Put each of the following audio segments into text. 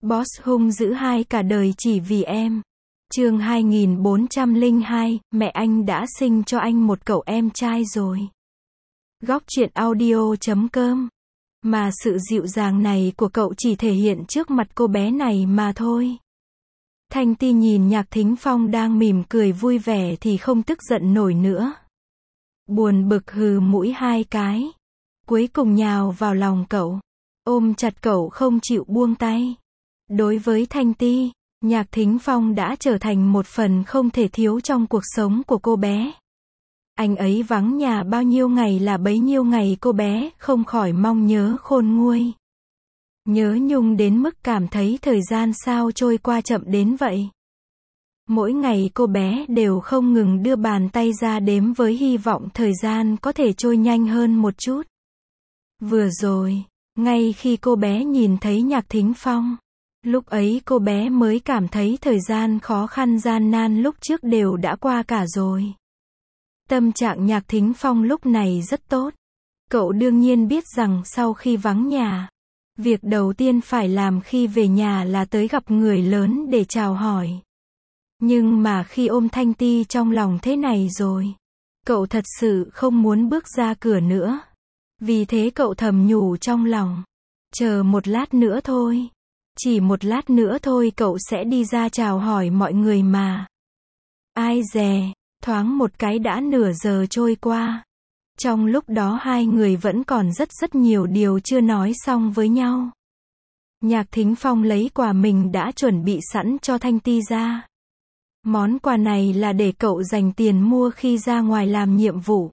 Boss hung dữ hai cả đời chỉ vì em. Chương 2402, mẹ anh đã sinh cho anh một cậu em trai rồi. Góc truyện audio.com. Mà sự dịu dàng này của cậu chỉ thể hiện trước mặt cô bé này mà thôi. Thanh Ti nhìn Nhạc Thính Phong đang mỉm cười vui vẻ thì không tức giận nổi nữa. Buồn bực hừ mũi hai cái. Cuối cùng nhào vào lòng cậu. Ôm chặt cậu không chịu buông tay. Đối với Thanh Ti, Nhạc Thính Phong đã trở thành một phần không thể thiếu trong cuộc sống của cô bé. Anh ấy vắng nhà bao nhiêu ngày là bấy nhiêu ngày cô bé không khỏi mong nhớ khôn nguôi. Nhớ nhung đến mức cảm thấy thời gian sao trôi qua chậm đến vậy. Mỗi ngày cô bé đều không ngừng đưa bàn tay ra đếm với hy vọng thời gian có thể trôi nhanh hơn một chút. Vừa rồi, ngay khi cô bé nhìn thấy Nhạc Thính Phong, lúc ấy cô bé mới cảm thấy thời gian khó khăn gian nan lúc trước đều đã qua cả rồi. Tâm trạng Nhạc Thính Phong lúc này rất tốt. Cậu đương nhiên biết rằng sau khi vắng nhà, việc đầu tiên phải làm khi về nhà là tới gặp người lớn để chào hỏi. Nhưng mà khi ôm Thanh Ti trong lòng thế này rồi, cậu thật sự không muốn bước ra cửa nữa. Vì thế cậu thầm nhủ trong lòng, chờ một lát nữa thôi. Chỉ một lát nữa thôi cậu sẽ đi ra chào hỏi mọi người mà. Ai dè, thoáng một cái đã nửa giờ trôi qua. Trong lúc đó hai người vẫn còn rất nhiều điều chưa nói xong với nhau. Nhạc Thính Phong lấy quà mình đã chuẩn bị sẵn cho Thanh Ti ra. Món quà này là để cậu dành tiền mua khi ra ngoài làm nhiệm vụ.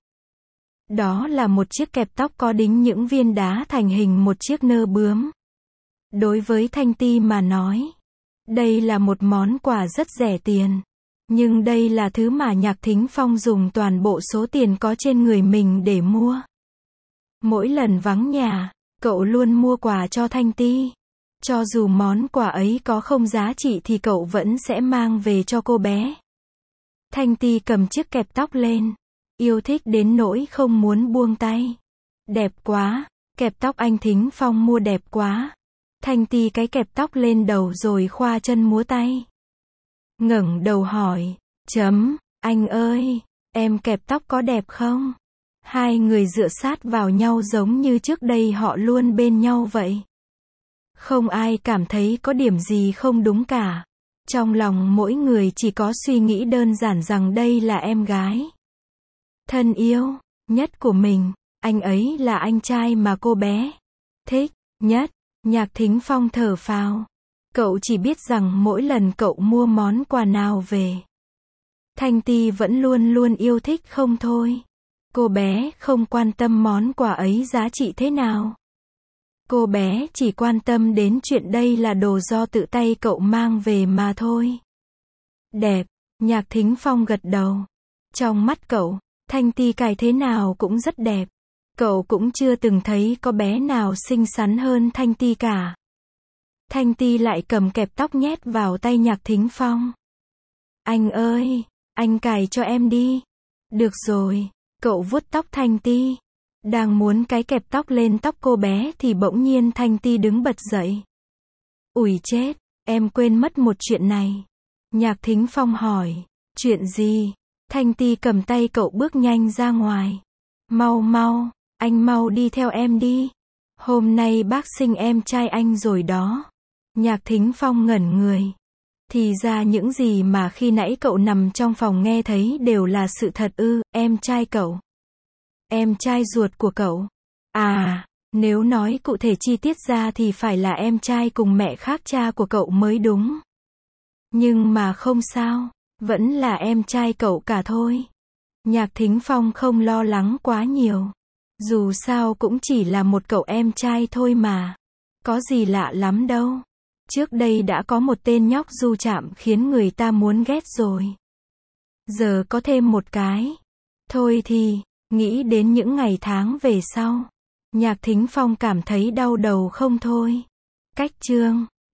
Đó là một chiếc kẹp tóc có đính những viên đá thành hình một chiếc nơ bướm. Đối với Thanh Ti mà nói, đây là một món quà rất rẻ tiền. Nhưng đây là thứ mà Nhạc Thính Phong dùng toàn bộ số tiền có trên người mình để mua. Mỗi lần vắng nhà, cậu luôn mua quà cho Thanh Ti. Cho dù món quà ấy có không giá trị thì cậu vẫn sẽ mang về cho cô bé. Thanh Ti cầm chiếc kẹp tóc lên, yêu thích đến nỗi không muốn buông tay. Đẹp quá, kẹp tóc anh Thính Phong mua đẹp quá. Thanh Ti cái kẹp tóc lên đầu rồi khoa chân múa tay. Ngẩng đầu hỏi, anh ơi, em kẹp tóc có đẹp không? Hai người dựa sát vào nhau giống như trước đây họ luôn bên nhau vậy. Không ai cảm thấy có điểm gì không đúng cả. Trong lòng mỗi người chỉ có suy nghĩ đơn giản rằng đây là em gái thân yêu nhất của mình, anh ấy là anh trai mà cô bé thích nhất. Nhạc Thính Phong thở phào. Cậu chỉ biết rằng mỗi lần cậu mua món quà nào về, Thanh Ti vẫn luôn yêu thích không thôi. Cô bé không quan tâm món quà ấy giá trị thế nào. Cô bé chỉ quan tâm đến chuyện đây là đồ do tự tay cậu mang về mà thôi. Đẹp, Nhạc Thính Phong gật đầu. Trong mắt cậu, Thanh Ti cài thế nào cũng rất đẹp. Cậu cũng chưa từng thấy có bé nào xinh xắn hơn Thanh Ti cả. Thanh Ti lại cầm kẹp tóc nhét vào tay Nhạc Thính Phong. Anh ơi, anh cài cho em đi. Được rồi, cậu vuốt tóc Thanh Ti. Đang muốn cái kẹp tóc lên tóc cô bé thì bỗng nhiên Thanh Ti đứng bật dậy. Ủi chết, em quên mất một chuyện này. Nhạc Thính Phong hỏi, chuyện gì? Thanh Ti cầm tay cậu bước nhanh ra ngoài. Mau, anh mau đi theo em đi. Hôm nay bác sinh em trai anh rồi đó. Nhạc Thính Phong ngẩn người. Thì ra những gì mà khi nãy cậu nằm trong phòng nghe thấy đều là sự thật ư? Em trai cậu? Em trai ruột của cậu? À, nếu nói cụ thể chi tiết ra thì phải là em trai cùng mẹ khác cha của cậu mới đúng. Nhưng mà không sao, vẫn là em trai cậu cả thôi. Nhạc Thính Phong không lo lắng quá nhiều. Dù sao cũng chỉ là một cậu em trai thôi mà. Có gì lạ lắm đâu. Trước đây đã có một tên nhóc du chạm khiến người ta muốn ghét rồi. Giờ có thêm một cái. Thôi thì, nghĩ đến những ngày tháng về sau, Nhạc Thính Phong cảm thấy đau đầu không thôi. Cách chương